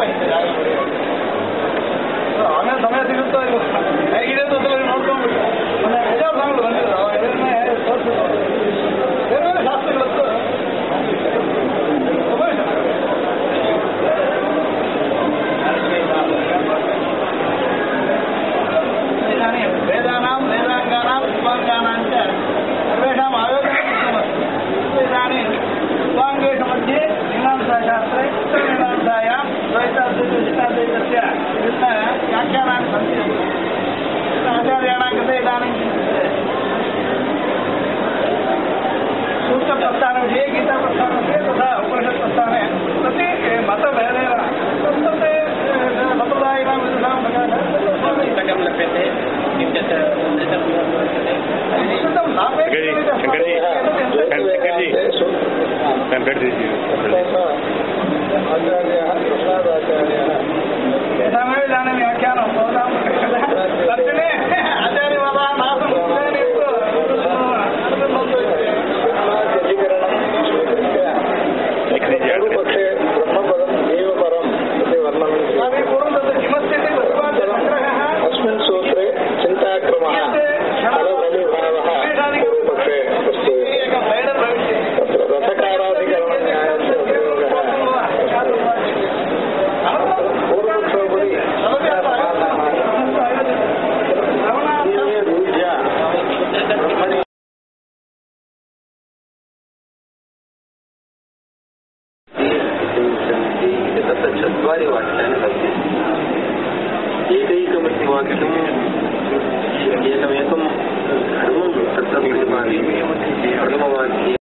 ಆಮೇಲೆ ಸಮಯ ಸಿಗುತ್ತೋ ಇಲ್ಲ ಹೇಗಿದೆ ಅಂತ ನೋಡ್ಕೊಂಡ್ಬಿಟ್ಟು ವಿಚಾರ ಸಾಂಗಳು ಬಂದಿದ್ರು ಇದನ್ನೇ ತೋರಿಸಿದ್ರು ಬೇರೆ ಬೇರೆ ಶಾಸ್ತ್ರಗಳತ್ತು ವೇದಾನಾಂ ವೇದಾಂಗಾನಾಂ ಉಪಾಂಗಾನಾಂಚ ಸರ್ವೇಷಾಂ ಆಯೋಜನಮಸ್ತಿ इदानीं उपाङ्गेषु मध्ये मीमांसाशास्त्रे उत्तरमीमांसायां द्वैताद्वैतस्य विभिन्नव्याख्यानानि सन्ति आचार्याणां कृते इदानीं सूत्रप्रस्थानविषये गीताप्रस्थानविषये तथा उपनिषत्प्रस्थाने प्रति मतभेदेन तत्तत् सम्प्रदायिनां विदुषां पुस्तकं लभ्यते आचार्याः प्रसादाचार्याः तेषामेव इदानीं व्याख्यानं भवतां तर्जने आचार्यवादानासं पूर्वपक्षे ब्रह्मपदं देवपरम् इति वर्णनं पूर्वं तत्र किमस्ति इति प्रतिपाद्यसङ्ग्रहः अस्मिन् सूत्रे चिन्ताक्रमः फलबलिभावः पूर्वपक्षे अस्ति तत्र रथकारादिकरणन्यायस्य चत्वारि वाक्यानि सन्ति एकैकमपि वाक्यम् एकमेकं धर्मं तत्र प्रतिपादयति प्रथमवाक्ये